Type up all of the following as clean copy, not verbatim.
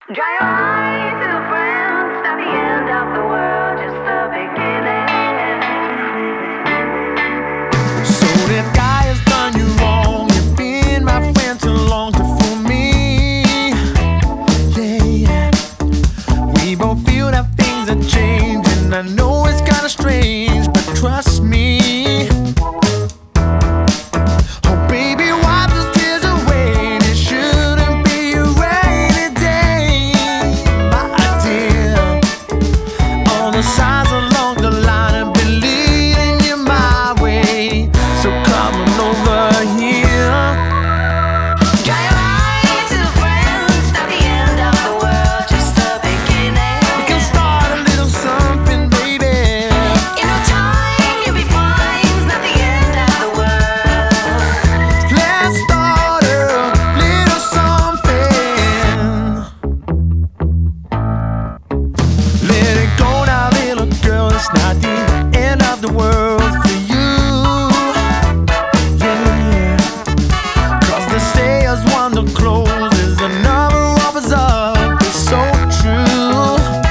Dry your eyes to the friends, not the end of the world, just the beginning. So that guy has done you wrong. You've been my friend too long to fool me. Yeah, we both feel that things are changing. I know it's kinda strange, but trust me. Oh baby, wipe those tears away. It shouldn't be a rainy day, my dear. All the signs along the line have been leading you my way. So come on over here. Dry your eyes to the friends, not the end of the world, just the beginning. We can start a little something, baby. In no time you'll be fine, it's not the end of the world. Let's start a little something. Let it go now, little girl. It's not the end of the world for you. Yeah. 'Cause they say as one door closes, another opens up. It's so true.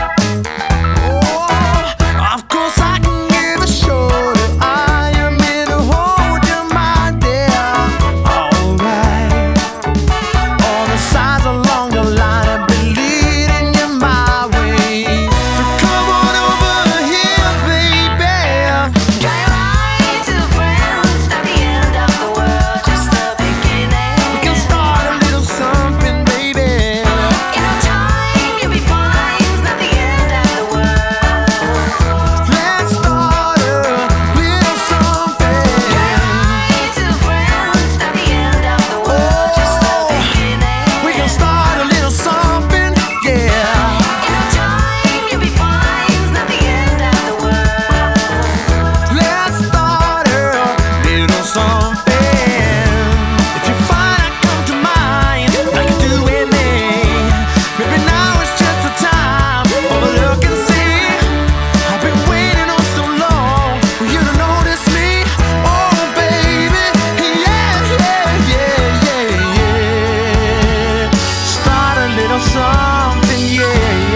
Oh, of course I can give a show that I am here to hold you, my dear. Alright. All the signs along the line have been leading you my way. So come on over here, baby. Dry your eyes to the friends, not the end of the world, just the beginning. We can start a little something, baby. In no time you'll be fine, it's not the end of the world. Let's start a little something. Dry your eyes to the friends, not the end of the world, just the beginning. We can start a little something, yeah. In no time you'll be fine, it's not the end of the world. Let's start a little something. If you find I come to mind, like you do with me, maybe now it's just the time for a look and see. I've been waiting on so long for you to notice me. Oh baby, yeah, yeah, yeah, yeah, yeah. Start a little something, yeah, yeah.